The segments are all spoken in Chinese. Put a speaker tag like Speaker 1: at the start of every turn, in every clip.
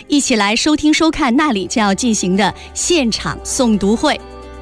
Speaker 1: 一起来收听收看那里将要进行的现场诵读会。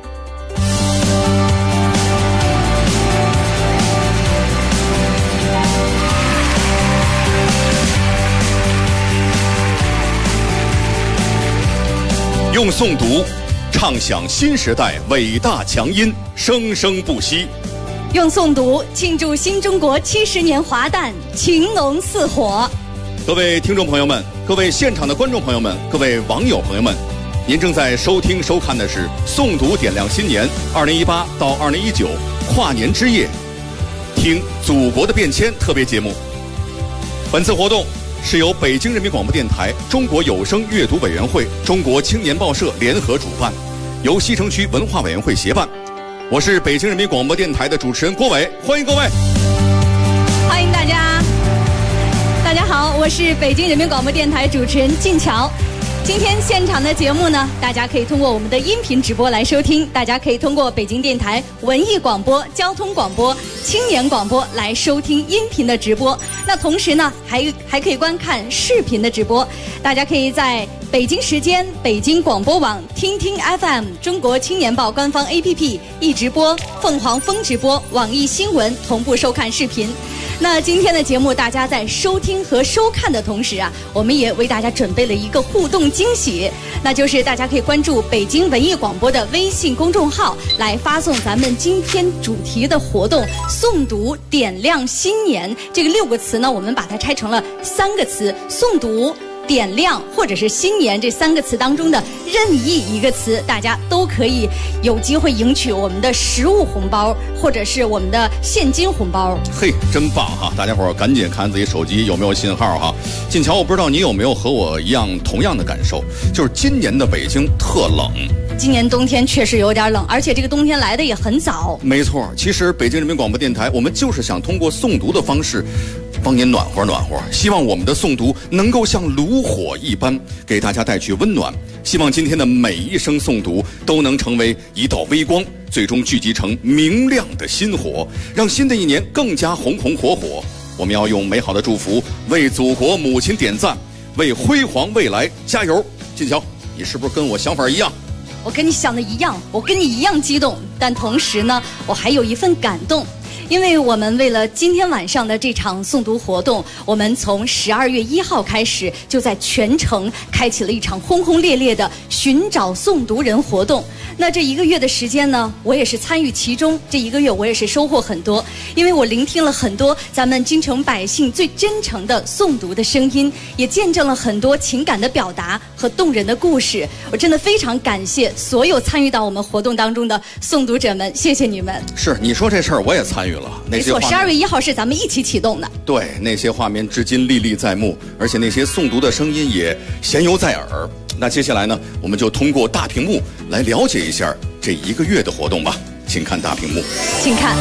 Speaker 2: 用诵读唱响新时代伟大强音，生生不息。
Speaker 1: 用诵读庆祝新中国70年华诞，情浓似火。
Speaker 2: 各位听众朋友们，各位现场的观众朋友们，各位网友朋友们，您正在收听收看的是诵读点亮新年2018到2019跨年之夜，听祖国的变迁特别节目。本次活动是由北京人民广播电台、中国有声阅读委员会、中国青年报社联合主办，由西城区文化委员会协办。我是北京人民广播电台的主持人郭伟，欢迎各位。
Speaker 1: 欢迎大家。大家好，我是北京人民广播电台主持人静乔。今天现场的节目呢，大家可以通过我们的音频直播来收听，大家可以通过北京电台文艺广播、交通广播、青年广播来收听音频的直播。那同时呢，还可以观看视频的直播，大家可以在北京时间、北京广播网、听听 FM、中国青年报官方 APP 一直播、凤凰风直播、网易新闻同步收看视频。那今天的节目，大家在收听和收看的同时啊，我们也为大家准备了一个互动惊喜，那就是大家可以关注北京文艺广播的微信公众号，来发送咱们今天主题的活动“诵读点亮新年”这个6个词呢，我们把它拆成了3个词：诵读、点亮或者是新年这3个词当中的任意一个词，大家都可以有机会赢取我们的实物红包或者是我们的现金红包。
Speaker 2: 嘿，真棒哈！大家伙儿赶紧看自己手机有没有信号哈。静乔，我不知道你有没有和我一样同样的感受，就是今年的北京特冷。
Speaker 1: 今年冬天确实有点冷，而且这个冬天来的也很早。
Speaker 2: 没错，其实北京人民广播电台，我们就是想通过诵读的方式帮您暖和暖和，希望我们的诵读能够像炉火一般给大家带去温暖，希望今天的每一声诵读都能成为一道微光，最终聚集成明亮的心火，让新的一年更加红红火火。我们要用美好的祝福为祖国母亲点赞，为辉煌未来加油。金乔，你是不是跟我想法一样？
Speaker 1: 我跟你想的一样，我跟你一样激动，但同时呢，我还有一份感动。因为我们为了今天晚上的这场诵读活动，我们从12月1号开始，就在全城开启了一场轰轰烈烈的寻找诵读人活动。那这1个月的时间呢，我也是参与其中，这1个月我也是收获很多，因为我聆听了很多咱们京城百姓最真诚的诵读的声音，也见证了很多情感的表达和动人的故事。我真的非常感谢所有参与到我们活动当中的诵读者们，谢谢你们。
Speaker 2: 是，你说这事儿我也参与了。
Speaker 1: 没错，12月1号是咱们一起启动的。
Speaker 2: 对，那些画面至今历历在目，而且那些诵读的声音也弦犹在耳。那接下来呢，我们就通过大屏幕来了解一下这1个月的活动吧。请看大屏幕，
Speaker 1: 请看。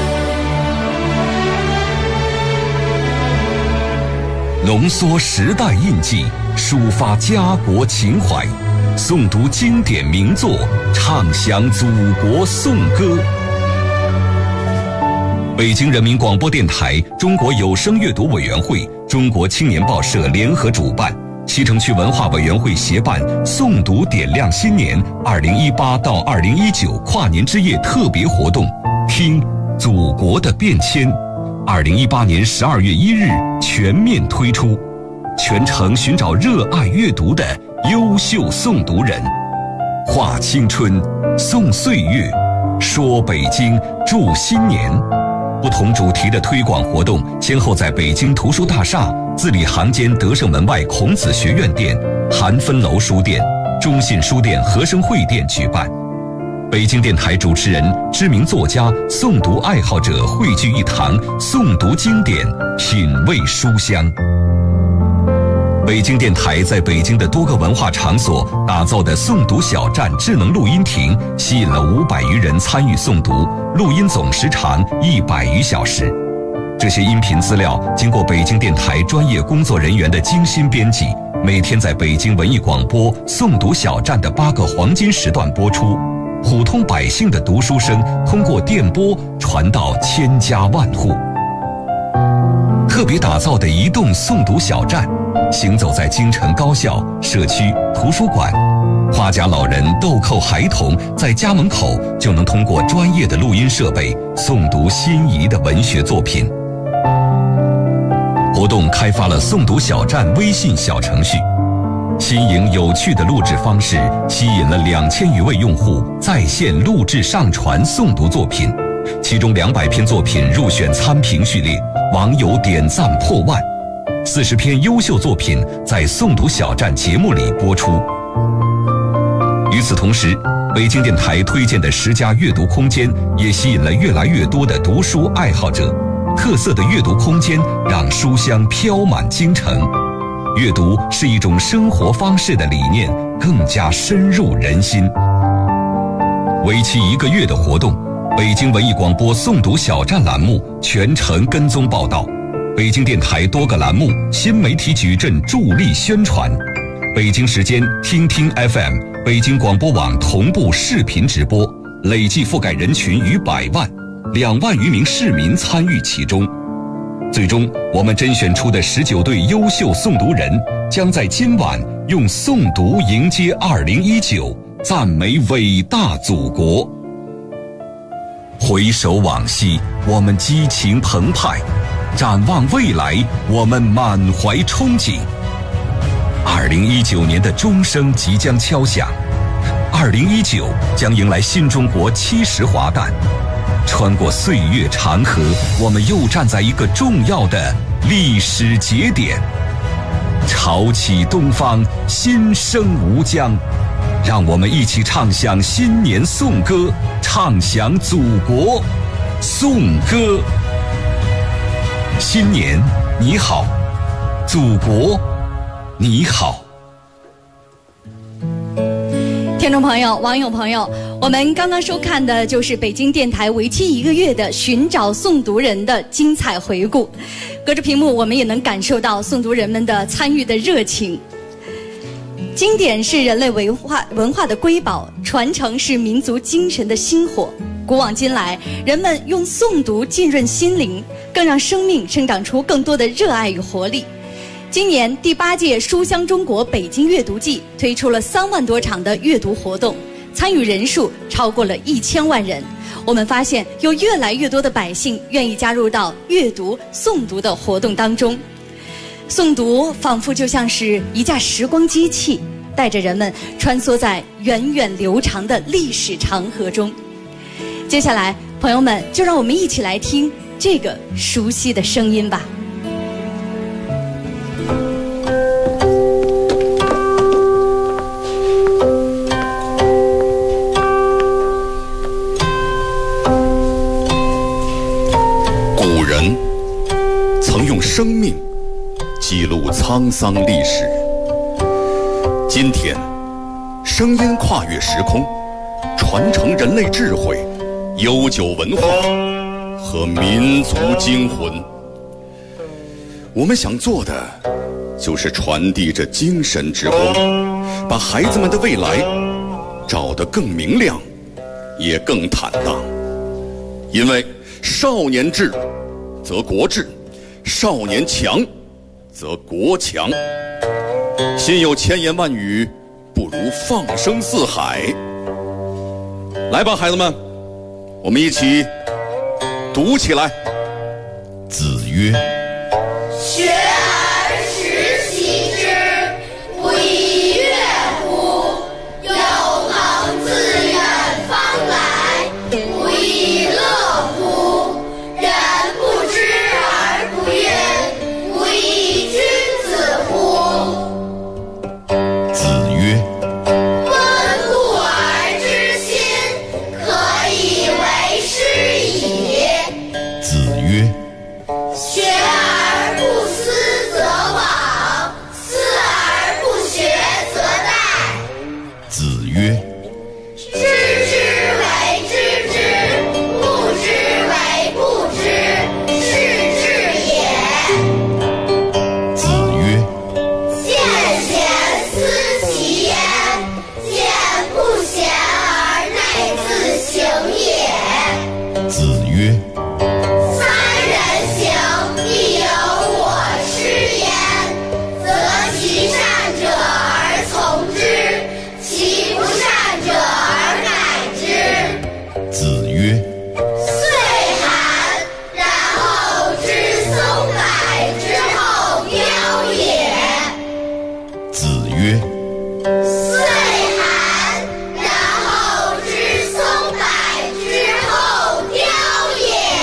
Speaker 3: 浓缩时代印记，抒发家国情怀，诵读经典名作，唱响祖国颂歌。北京人民广播电台、中国有声阅读委员会、中国青年报社联合主办，西城区文化委员会协办诵读点亮新年2018到2019跨年之夜特别活动，听祖国的变迁。2018年12月1日全面推出，全程寻找热爱阅读的优秀诵读人，话青春，诵岁月，说北京，祝新年。不同主题的推广活动先后在北京图书大厦、字里行间德胜门外孔子学院店、韩芬楼书店、中信书店和生汇店举办。北京电台主持人、知名作家、诵读爱好者汇聚一堂，诵读经典，品味书香。北京电台在北京的多个文化场所打造的诵读小站智能录音亭，吸引了500余人参与诵读，录音总时长100余小时。这些音频资料经过北京电台专业工作人员的精心编辑，每天在北京文艺广播诵读小站的8个黄金时段播出，普通百姓的读书声通过电波传到千家万户。特别打造的移动诵读小站， 行走在京城高校、社区、图书馆，花甲老人、豆蔻孩童在家门口就能通过专业的录音设备诵读心仪的文学作品。活动开发了诵读小站微信小程序，新颖有趣的录制方式吸引了2000余位用户在线录制上传诵读作品，其中200篇作品入选参评序列，网友点赞破万，40篇优秀作品在诵读小站节目里播出。与此同时，北京电台推荐的10家阅读空间也吸引了越来越多的读书爱好者。特色的阅读空间让书香飘满京城，阅读是一种生活方式的理念更加深入人心。为期1个月的活动，北京文艺广播诵读小站栏目全程跟踪报道，北京电台多个栏目新媒体矩阵助力宣传，北京时间听听 FM、北京广播网同步视频直播，累计覆盖人群逾100万，2万余名市民参与其中。最终，我们甄选出的19对优秀诵读人，将在今晚用诵读迎接2019，赞美伟大祖国。回首往昔，我们激情澎湃；展望未来，我们满怀憧憬。2019年的钟声即将敲响，2019将迎来新中国70华诞。穿过岁月长河，我们又站在一个重要的历史节点。潮起东方，新生吴江，让我们一起唱响新年颂歌，唱响祖国颂歌。新年你好，祖国你好。
Speaker 1: 听众朋友、网友朋友，我们刚刚收看的就是北京电台为期1个月的寻找诵读人的精彩回顾。隔着屏幕，我们也能感受到诵读人们的参与的热情。经典是人类文化的瑰宝，传承是民族精神的薪火。古往今来，人们用诵读浸润心灵，更让生命生长出更多的热爱与活力。今年第8届书香中国北京阅读季推出了3万多场的阅读活动，参与人数超过了1000万人。我们发现有越来越多的百姓愿意加入到阅读、诵读的活动当中。诵读仿佛就像是一架时光机器，带着人们穿梭在源远流长的历史长河中。接下来，朋友们，就让我们一起来听这个熟悉的声音吧。
Speaker 2: 古人曾用生命记录沧桑历史，今天声音跨越时空，传承人类智慧、悠久文化和民族精魂。我们想做的就是传递着精神之光，把孩子们的未来照得更明亮，也更坦荡。因为少年智则国智，少年强则国强。心有千言万语，不如放声四海。来吧，孩子们，我们一起读起来。子曰：
Speaker 4: 学而时习之，不亦说乎？有朋自远方来，不亦乐乎？人不知而不愠，不亦君子乎？
Speaker 2: 子曰：
Speaker 4: 问故而知新，可以为师矣。
Speaker 2: 子曰：
Speaker 4: 学
Speaker 2: 子曰：
Speaker 4: 岁寒，然后知松柏之后凋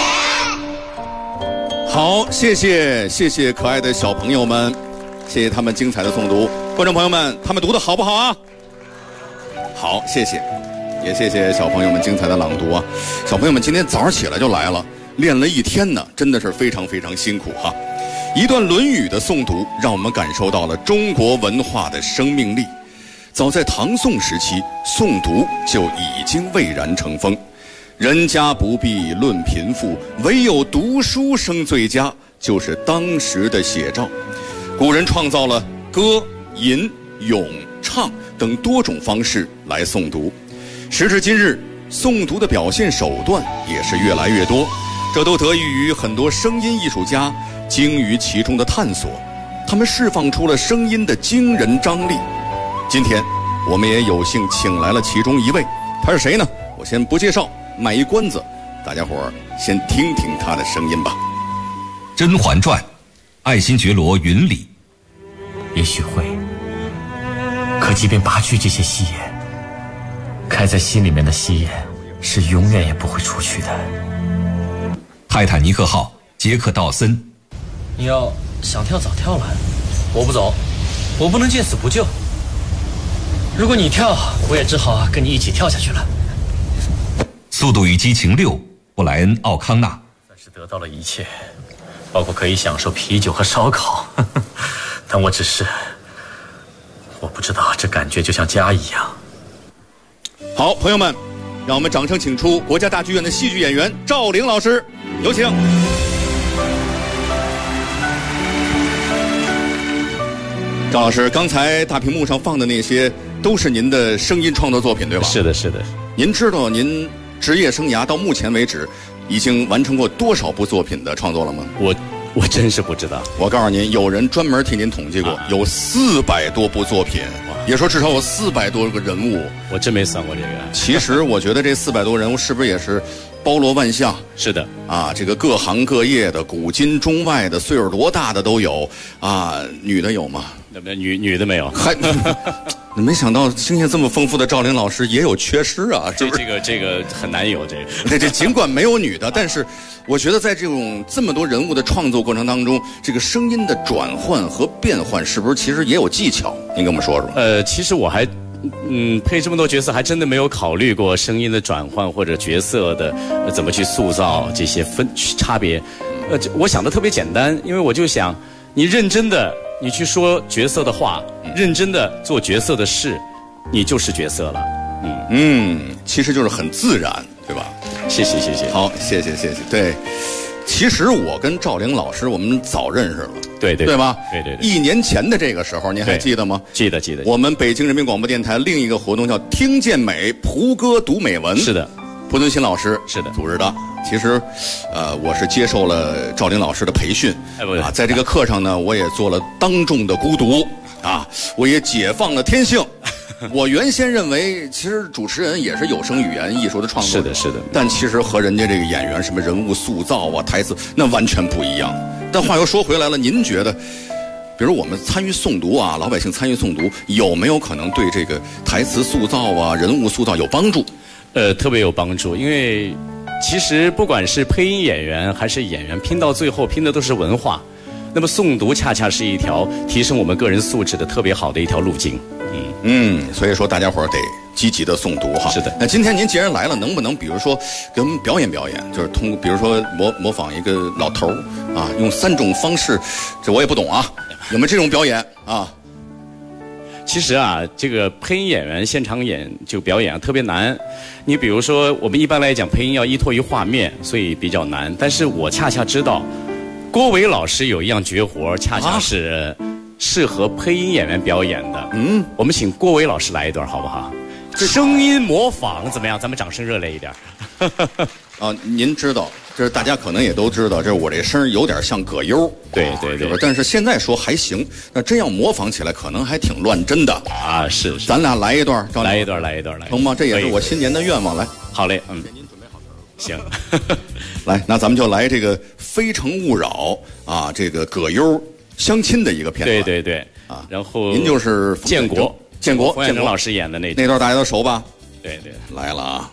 Speaker 4: 也。
Speaker 2: 好，谢谢可爱的小朋友们，谢谢他们精彩的诵读。观众朋友们，他们读的好不好啊？好，谢谢，也谢谢小朋友们精彩的朗读啊！小朋友们今天早上起来就来了，练了一天呢，真的是非常非常辛苦哈。一段《论语》的诵读，让我们感受到了中国文化的生命力。早在唐宋时期，诵读就已经蔚然成风。人家不必论贫富，唯有读书生最佳，就是当时的写照。古人创造了歌、吟、咏、唱等多种方式来诵读。时至今日，诵读的表现手段也是越来越多，这都得益于很多声音艺术家精于其中的探索，他们释放出了声音的惊人张力。今天我们也有幸请来了其中一位，他是谁呢？我先不介绍，卖一关子，大家伙儿先听听他的声音吧。
Speaker 3: 《甄嬛传》，爱新觉罗云里。
Speaker 5: 也许会，可即便拔去这些戏言，开在心里面的戏言是永远也不会出去的。
Speaker 3: 泰坦尼克号，杰克道森。
Speaker 5: 你要想跳早跳了，我不走，我不能见死不救。如果你跳，我也只好跟你一起跳下去了。
Speaker 3: 速度与激情6，布莱恩·奥康纳。
Speaker 5: 算是得到了一切，包括可以享受啤酒和烧烤。但我不知道，这感觉就像家一样。
Speaker 2: 好，朋友们，让我们掌声请出国家大剧院的戏剧演员赵玲老师，有请。赵老师，刚才大屏幕上放的那些都是您的声音创作作品，对吧？
Speaker 5: 是的，是的。
Speaker 2: 您知道您职业生涯到目前为止已经完成过多少部作品的创作了吗？
Speaker 5: 我真是不知道。
Speaker 2: 我告诉您，有人专门替您统计过，有400多部作品，也说至少有400多个人物。
Speaker 5: 我真没算过这个。
Speaker 2: 其实我觉得这400多人物是不是也是包罗万象？
Speaker 5: 是的
Speaker 2: 啊，这个各行各业的，古今中外的，岁数多大的都有啊。女的有吗？
Speaker 5: 女的没有。
Speaker 2: 还没想到经验这么丰富的赵玲老师也有缺失啊！
Speaker 5: 这个很难有这个。
Speaker 2: 这尽管没有女的，但是我觉得在这种这么多人物的创作过程当中，这个声音的转换和变换是不是其实也有技巧？您跟我们说说。
Speaker 5: 其实我还配这么多角色，还真的没有考虑过声音的转换或者角色的怎么去塑造这些差别。我想的特别简单，因为我就想，你认真的你去说角色的话，认真的做角色的事，你就是角色了。
Speaker 2: 其实就是很自然，对吧？
Speaker 5: 谢谢。
Speaker 2: 好，谢谢。对，其实我跟赵玲老师我们早认识了，对吧？
Speaker 5: 对。
Speaker 2: 1年前的这个时候，您还记得吗？
Speaker 5: 记得。
Speaker 2: 我们北京人民广播电台另一个活动叫“听见美”，蒲歌读美文。
Speaker 5: 是的，
Speaker 2: 蒲敦新老师
Speaker 5: 是的
Speaker 2: 组织的。其实，我是接受了赵玲老师的培训，在这个课上呢，我也做了当众的孤独啊，我也解放了天性。我原先认为，其实主持人也是有声语言艺术的创作者，
Speaker 5: 是的。
Speaker 2: 但其实和人家这个演员什么人物塑造啊、台词那完全不一样。但话又说回来了，您觉得，比如我们参与诵读啊，老百姓参与诵读，有没有可能对这个台词塑造啊、人物塑造有帮助？
Speaker 5: 特别有帮助，因为其实不管是配音演员还是演员，拼到最后拼的都是文化。那么诵读恰恰是一条提升我们个人素质的特别好的一条路径。
Speaker 2: 所以说大家伙儿得积极的诵读哈。
Speaker 5: 是的。
Speaker 2: 那今天您既然来了，能不能比如说给我们表演，就是通过比如说模仿一个老头儿啊，用3种方式，这我也不懂啊，有没有这种表演啊？
Speaker 5: 其实啊，这个配音演员现场表演特别难。你比如说，我们一般来讲配音要依托于画面，所以比较难。但是我恰恰知道，郭伟老师有一样绝活，恰恰是适合配音演员表演的。我们请郭伟老师来一段好不好？声音模仿怎么样？咱们掌声热烈一点。
Speaker 2: 您知道，这大家可能也都知道，这我这声有点像葛优。
Speaker 5: 对。
Speaker 2: 但是现在说还行，那真要模仿起来，可能还挺乱真的
Speaker 5: 啊。是。
Speaker 2: 咱俩来一段，
Speaker 5: 来一段，
Speaker 2: 成吗？这也是我新年的愿望。来，
Speaker 5: 好嘞，
Speaker 2: 您准备好词
Speaker 5: 行。
Speaker 2: 来，那咱们就来这个《非诚勿扰》啊，这个葛优相亲的一个片段。
Speaker 5: 对。
Speaker 2: 啊。
Speaker 5: 然后
Speaker 2: 您就是
Speaker 5: 建国冯远征老师演的那
Speaker 2: 段大家都熟吧？
Speaker 5: 对对，
Speaker 2: 来了啊，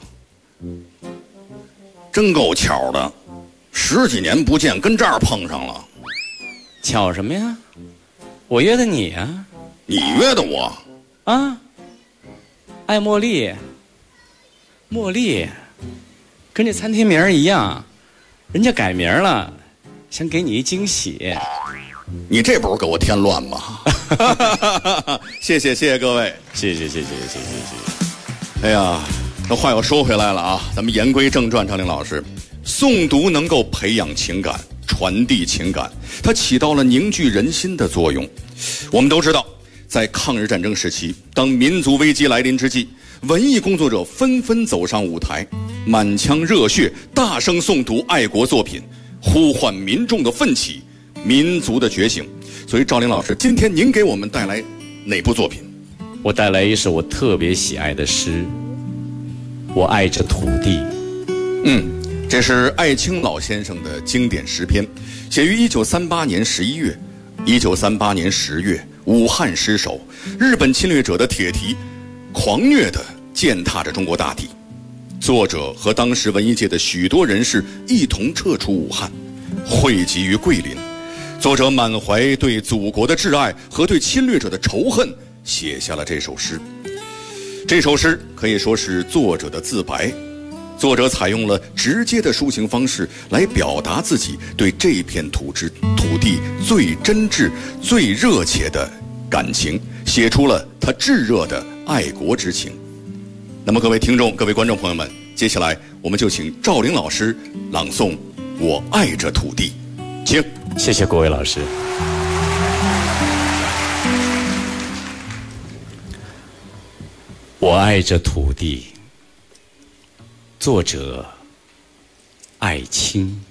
Speaker 2: 真够巧的，10几年不见，跟这儿碰上了。
Speaker 5: 巧什么呀？我约的你啊。
Speaker 2: 你约的我？
Speaker 5: 啊，爱茉莉，茉莉，跟这餐厅名儿一样，人家改名了，想给你一惊喜。
Speaker 2: 你这不是给我添乱吗？谢谢各位，
Speaker 5: 谢谢。
Speaker 2: 哎呀，这话又说回来了啊，咱们言归正传，赵玲老师，诵读能够培养情感，传递情感，它起到了凝聚人心的作用。我们都知道，在抗日战争时期，当民族危机来临之际，文艺工作者纷纷走上舞台，满腔热血，大声诵读爱国作品，呼唤民众的奋起，民族的觉醒。所以赵玲老师，今天您给我们带来哪部作品？
Speaker 5: 我带来一首我特别喜爱的诗，我爱着土地。
Speaker 2: 这是艾青老先生的经典诗篇，写于1938年11月。1938年10月，武汉失守，日本侵略者的铁蹄狂虐地践踏着中国大地。作者和当时文艺界的许多人士一同撤出武汉，汇集于桂林。作者满怀对祖国的挚爱和对侵略者的仇恨，写下了这首诗。这首诗可以说是作者的自白，作者采用了直接的抒情方式来表达自己对这片土地最真挚、最热切的感情，写出了他炙热的爱国之情。那么各位听众、各位观众朋友们，接下来我们就请赵玲老师朗诵《我爱着土地》，请。
Speaker 5: 谢谢各位老师。我爱着土地，作者艾青。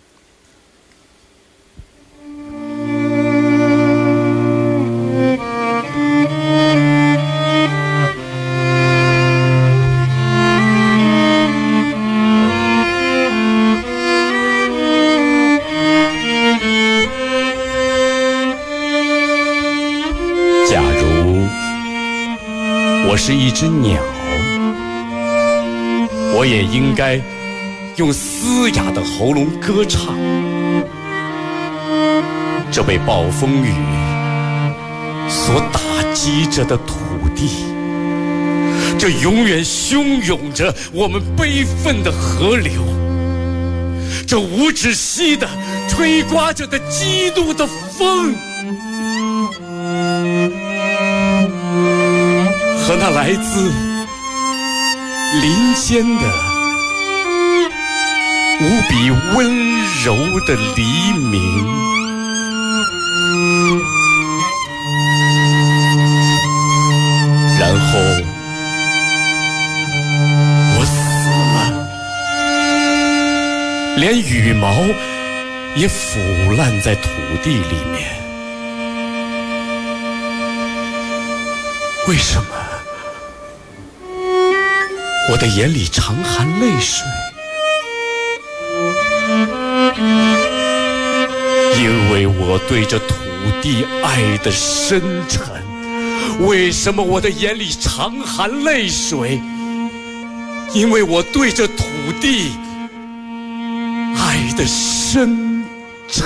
Speaker 5: 我是一只鸟，我也应该用嘶哑的喉咙歌唱。这被暴风雨所打击着的土地，这永远汹涌着我们悲愤的河流，这无止息的吹刮着的激怒的风，和那来自林间的无比温柔的黎明。然后我死了，连羽毛也腐烂在土地里面。为什么我的眼里常含泪水？因为我对这土地爱的深沉。为什么我的眼里常含泪水？因为我对这土地爱的深沉。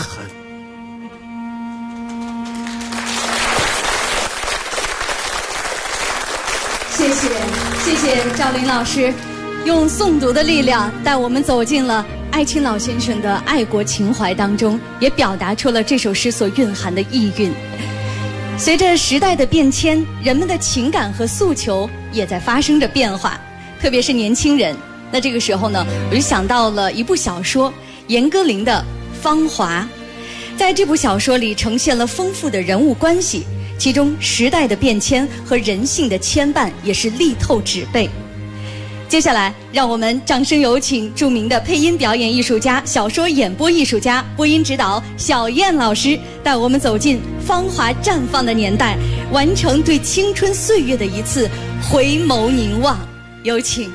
Speaker 1: 谢谢赵琳老师，用诵读的力量带我们走进了艾青老先生的爱国情怀当中，也表达出了这首诗所蕴含的意蕴。随着时代的变迁，人们的情感和诉求也在发生着变化，特别是年轻人。那这个时候呢，我就想到了一部小说，严歌苓的《芳华》。在这部小说里呈现了丰富的人物关系，其中时代的变迁和人性的牵绊也是力透纸背。接下来让我们掌声有请著名的配音表演艺术家、小说演播艺术家、播音指导小燕老师，带我们走进芳华绽放的年代，完成对青春岁月的一次回眸凝望。有请。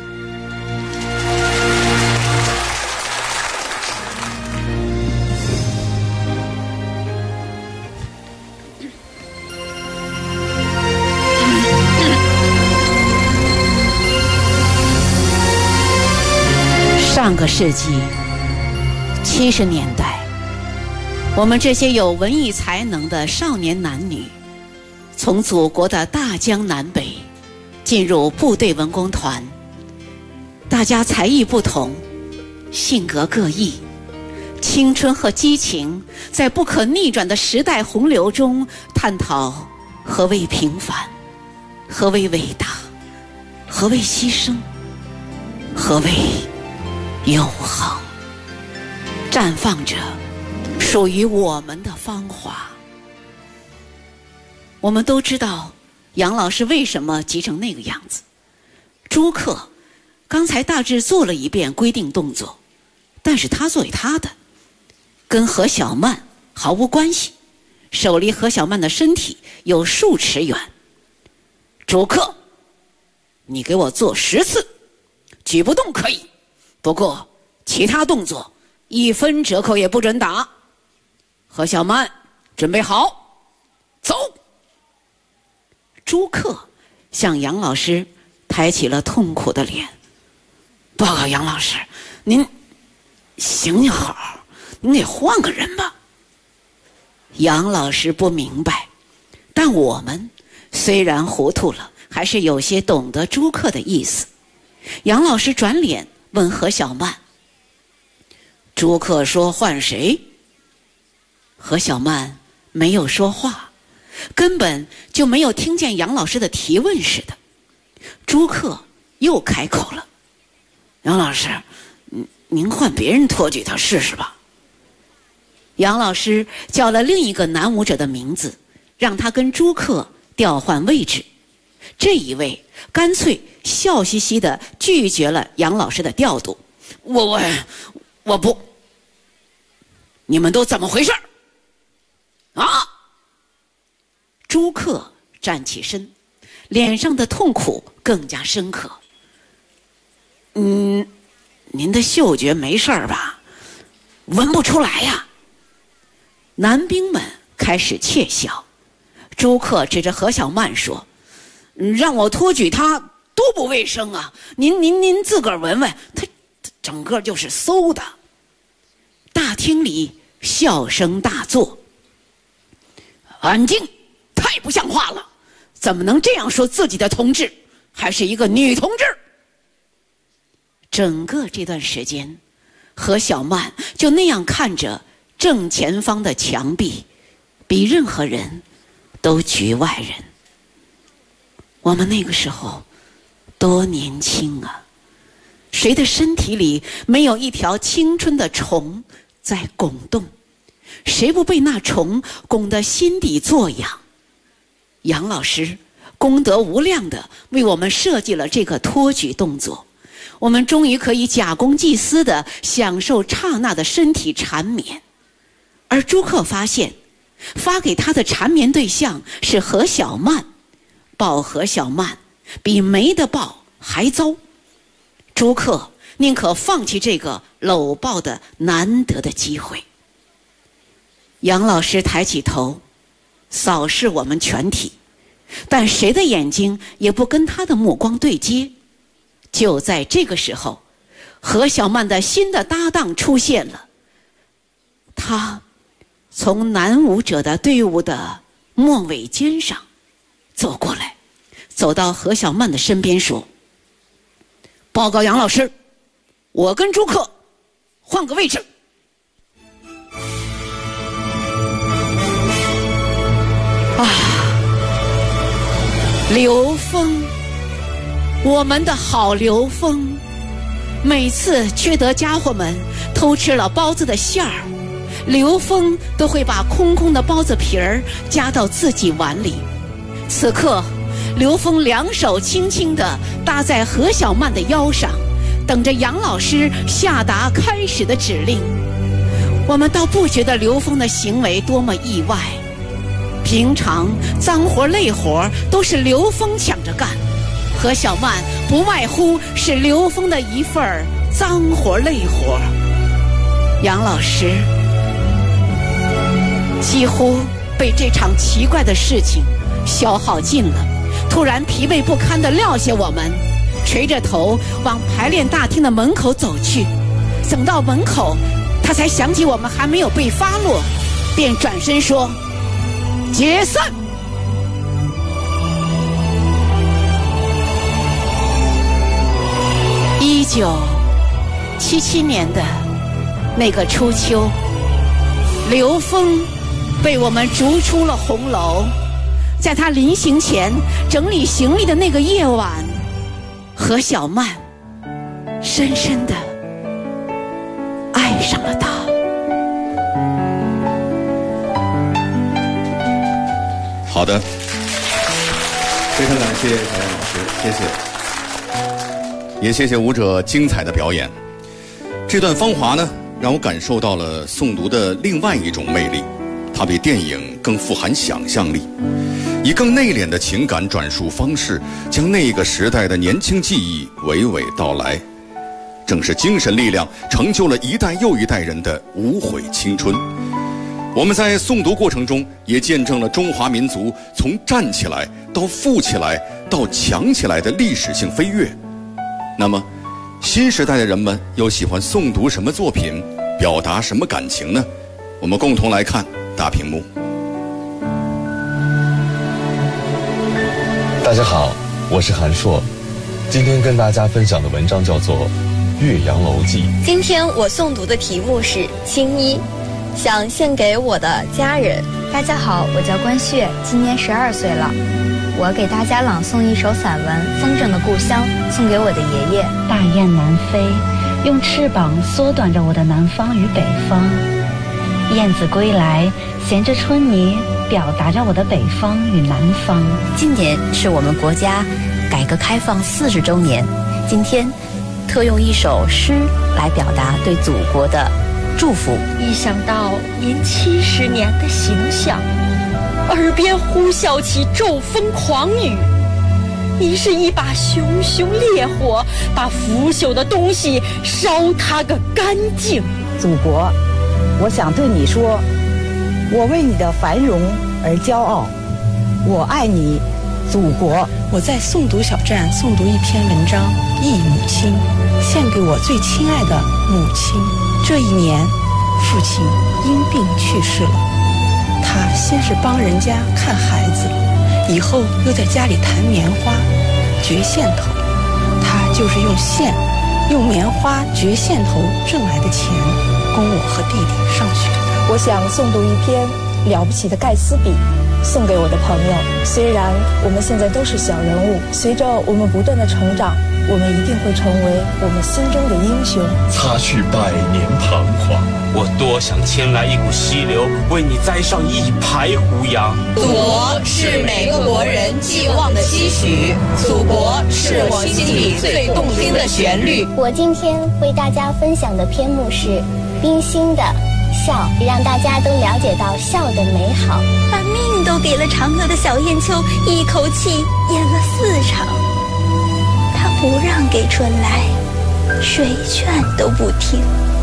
Speaker 6: 上个世纪70年代，我们这些有文艺才能的少年男女，从祖国的大江南北进入部队文工团，大家才艺不同，性格各异，青春和激情在不可逆转的时代洪流中探讨何谓平凡，何谓伟大，何谓牺牲，何谓永恒，绽放着属于我们的芳华。我们都知道杨老师为什么急成那个样子。朱克刚才大致做了一遍规定动作，但是他做他的，跟何小曼毫无关系，手离何小曼的身体有数尺远。朱克，你给我做10次，举不动可以，不过其他动作1分折扣也不准打。何小曼，准备好，走。朱克向杨老师抬起了痛苦的脸。报告杨老师，您行行好，您得换个人吧。杨老师不明白，但我们虽然糊涂了，还是有些懂得朱克的意思。杨老师转脸问何小曼，朱克说换谁？何小曼没有说话，根本就没有听见杨老师的提问似的。朱克又开口了，杨老师，您换别人托举他试试吧。杨老师叫了另一个男舞者的名字，让他跟朱克调换位置。这一位干脆笑嘻嘻地拒绝了杨老师的调度。我不。你们都怎么回事啊？朱克站起身，脸上的痛苦更加深刻。您的嗅觉没事吧？闻不出来呀。男兵们开始窃笑。朱克指着何小曼说，让我托举他多不卫生啊，您自个儿闻闻，他整个就是馊的。大厅里笑声大作。安静，太不像话了，怎么能这样说自己的同志，还是一个女同志？整个这段时间，何小曼就那样看着正前方的墙壁，比任何人都局外人。我们那个时候多年轻啊，谁的身体里没有一条青春的虫在拱动？谁不被那虫拱得心底作痒？杨老师功德无量的为我们设计了这个托举动作，我们终于可以假公济私的享受刹那的身体缠绵。而朱克发现，发给他的缠绵对象是何小曼，抱何小曼比没得抱还糟。朱克宁可放弃这个搂抱的难得的机会。杨老师抬起头扫视我们全体，但谁的眼睛也不跟他的目光对接。就在这个时候，何小曼的新的搭档出现了。他从男舞者的队伍的末尾尖上走过来，走到何小曼的身边说，报告杨老师，我跟朱克换个位置。刘峰，我们的好刘峰，每次缺德家伙们偷吃了包子的馅儿，刘峰都会把空空的包子皮儿夹到自己碗里。此刻刘峰两手轻轻地搭在何小曼的腰上，等着杨老师下达开始的指令。我们倒不觉得刘峰的行为多么意外，平常脏活累活都是刘峰抢着干，何小曼不外乎是刘峰的一份脏活累活。杨老师几乎被这场奇怪的事情消耗尽了，突然疲惫不堪地撂下我们，垂着头往排练大厅的门口走去。 等到门口，他才想起我们还没有被发落，便转身说：“解散。”1977年的那个初秋，刘峰被我们逐出了红楼。在他临行前整理行李的那个夜晚，何小曼深深地爱上了他。
Speaker 2: 好的，非常感谢小燕老师，谢谢，也谢谢舞者精彩的表演。这段芳华呢，让我感受到了诵读的另外一种魅力，它比电影更富含想象力，以更内敛的情感转述方式，将那个时代的年轻记忆娓娓道来。正是精神力量成就了一代又一代人的无悔青春。我们在诵读过程中也见证了中华民族从站起来到富起来到强起来的历史性飞跃。那么新时代的人们又喜欢诵读什么作品，表达什么感情呢？我们共同来看大屏幕。
Speaker 7: 大家好，我是韩硕，今天跟大家分享的文章叫做《岳阳楼记》。
Speaker 8: 今天我诵读的题目是《青衣》，想献给我的家人。
Speaker 9: 大家好，我叫关血，今年12岁了。我给大家朗诵一首散文《风筝的故乡》，送给我的爷爷。
Speaker 10: 大雁南飞，用翅膀缩短着我的南方与北方。燕子归来，衔着春泥，表达着我的北方与南方。
Speaker 11: 今年是我们国家改革开放40周年，今天特用一首诗来表达对祖国的祝福。
Speaker 12: 一想到您70年的形象，耳边呼啸起骤风狂雨。您是一把熊熊烈火，把腐朽的东西烧塌个干净。
Speaker 13: 祖国，我想对你说，我为你的繁荣而骄傲，我爱你，祖国。
Speaker 14: 我在诵读小站诵读一篇文章《忆母亲》，献给我最亲爱的母亲。这一年，父亲因病去世了。他先是帮人家看孩子，以后又在家里弹棉花、掘线头。他就是用棉花掘线头挣来的钱，供我和弟弟上学。
Speaker 15: 我想诵读一篇了不起的盖茨比，送给我的朋友。虽然我们现在都是小人物，随着我们不断的成长，我们一定会成为我们心中的英雄。
Speaker 16: 擦去百年彷徨，
Speaker 17: 我多想牵来一股溪流，为你栽上一排胡杨。
Speaker 18: 祖国是每个国人寄望的期许，祖国是我心里最动听的旋律。
Speaker 19: 我今天为大家分享的篇目是冰心的笑，让大家都了解到笑的美好。
Speaker 20: 把命都给了嫦娥的小燕秋，一口气演了4场。他不让给春来，谁劝都不听。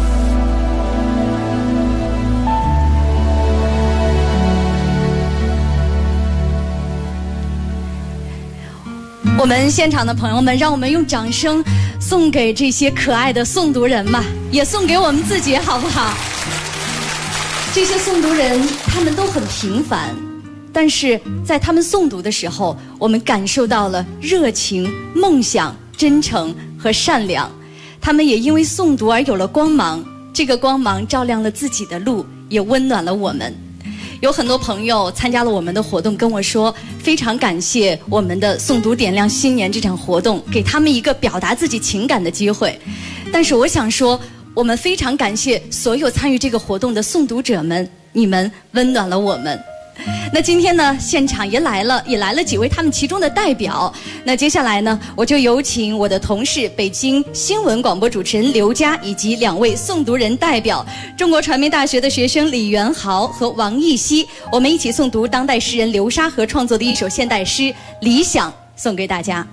Speaker 1: 我们现场的朋友们，让我们用掌声送给这些可爱的诵读人吧，也送给我们自己，好不好？这些诵读人，他们都很平凡，但是在他们诵读的时候，我们感受到了热情、梦想、真诚和善良。他们也因为诵读而有了光芒，这个光芒照亮了自己的路，也温暖了我们。有很多朋友参加了我们的活动，跟我说非常感谢我们的诵读点亮新年这场活动，给他们一个表达自己情感的机会。但是我想说，我们非常感谢所有参与这个活动的诵读者们，你们温暖了我们。那今天呢，现场也来了几位他们其中的代表。那接下来呢，我就有请我的同事北京新闻广播主持人刘佳，以及2位诵读人代表，中国传媒大学的学生李元豪和王艺熙，我们一起诵读当代诗人流沙河创作的一首现代诗《理想》，送给大家。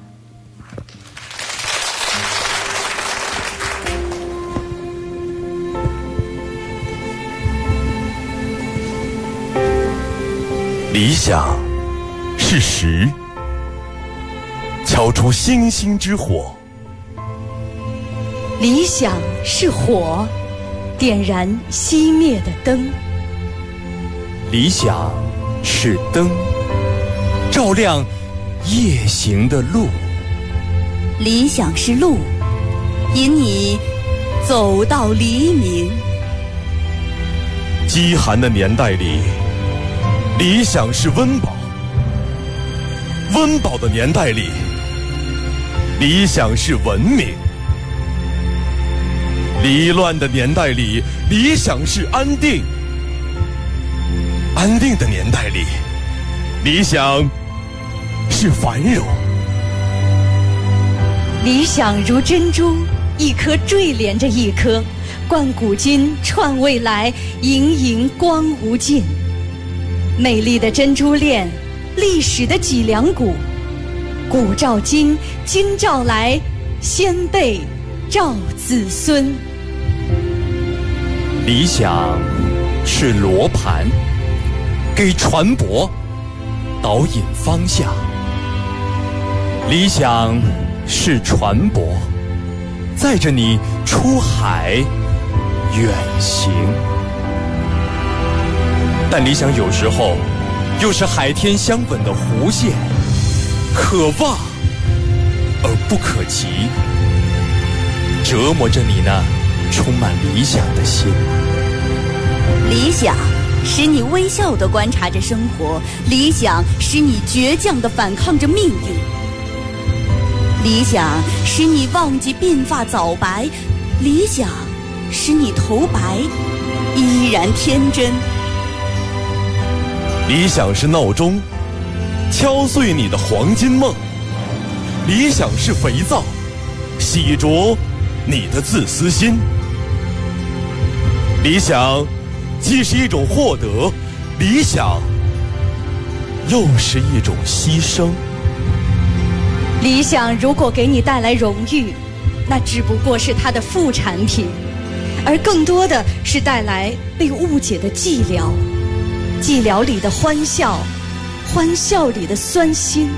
Speaker 16: 理想是石，敲出星星之火，
Speaker 1: 理想是火，点燃熄灭的灯。
Speaker 16: 理想是灯，照亮夜行的路。
Speaker 11: 理想是路，引你走到黎明。
Speaker 16: 饥寒的年代里，理想是温饱；温饱的年代里，理想是文明；离乱的年代里，理想是安定；安定的年代里，理想是繁荣。
Speaker 1: 理想如珍珠，一颗坠连着一颗，贯古今，串未来，盈盈光无尽。美丽的珍珠链，历史的脊梁骨，古照今，今照来，先辈照子孙。
Speaker 16: 理想是罗盘，给船舶导引方向。理想是船舶，载着你出海远行。但理想有时候又是海天相吻的弧线，可望而不可及，折磨着你那充满理想的心。
Speaker 11: 理想使你微笑地观察着生活，理想使你倔强地反抗着命运。理想使你忘记鬓发早白，理想使你头白依然天真。
Speaker 16: 理想是闹钟，敲碎你的黄金梦；理想是肥皂，洗濯你的自私心。理想既是一种获得，理想又是一种牺牲。
Speaker 1: 理想如果给你带来荣誉，那只不过是它的副产品，而更多的是带来被误解的寂寥，寂寥里的欢笑，欢笑里的酸辛。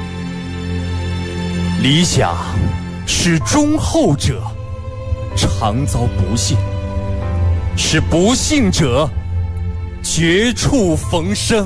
Speaker 16: 理想使忠厚者常遭不幸，使不幸者绝处逢生。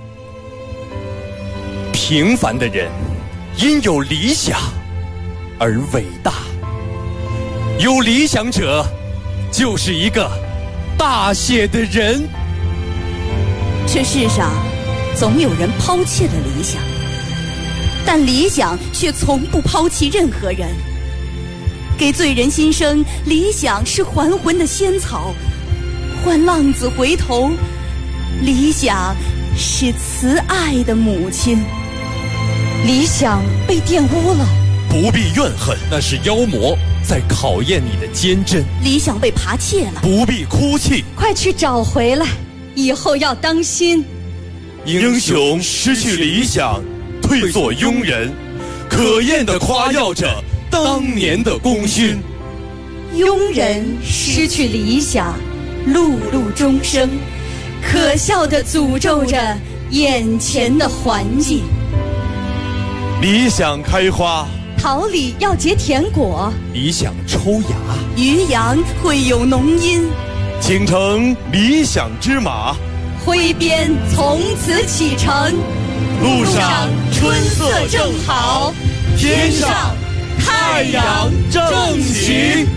Speaker 16: 平凡的人因有理想而伟大，有理想者就是一个大写的人。
Speaker 11: 这世上总有人抛弃了理想，但理想却从不抛弃任何人。给醉人心声，理想是还魂的仙草；唤浪子回头，理想是慈爱的母亲。
Speaker 1: 理想被玷污了，
Speaker 16: 不必怨恨，那是妖魔在考验你的坚贞。
Speaker 11: 理想被扒窃了，
Speaker 16: 不必哭泣，
Speaker 1: 快去找回来，以后要当心。
Speaker 16: 英雄失去理想，退作庸人，可厌地夸耀着当年的功勋。
Speaker 1: 庸人失去理想，碌碌终生，可笑地诅咒着眼前的环境。
Speaker 16: 理想开花，
Speaker 1: 桃李要结甜果；
Speaker 16: 理想抽芽，
Speaker 11: 渔阳会有浓荫。
Speaker 16: 请乘理想之马，
Speaker 1: 挥鞭从此启程。
Speaker 16: 路上春色正好，天上太阳正晴。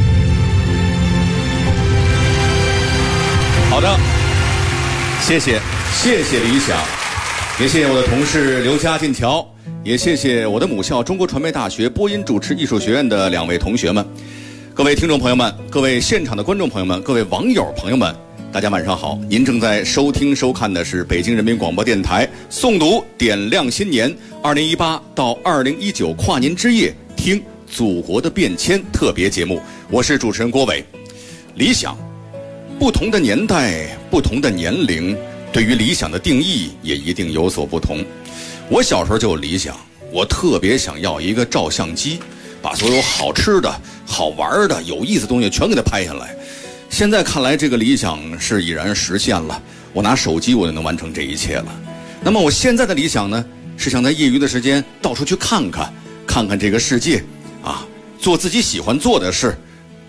Speaker 2: 好的，谢谢理想，也谢谢我的同事刘家进桥，也谢谢我的母校中国传媒大学播音主持艺术学院的2位同学们。各位听众朋友们，各位现场的观众朋友们，各位网友朋友们，大家晚上好。您正在收听收看的是北京人民广播电台诵读点亮新年2018到2019跨年之夜，听祖国的变迁特别节目，我是主持人郭伟。理想，不同的年代，不同的年龄，对于理想的定义也一定有所不同。我小时候就有理想，我特别想要一个照相机，把所有好吃的、好玩的、有意思的东西全给它拍下来。现在看来，这个理想是已然实现了，我拿手机我就能完成这一切了。那么我现在的理想呢，是想在业余的时间到处去看看这个世界啊，做自己喜欢做的事，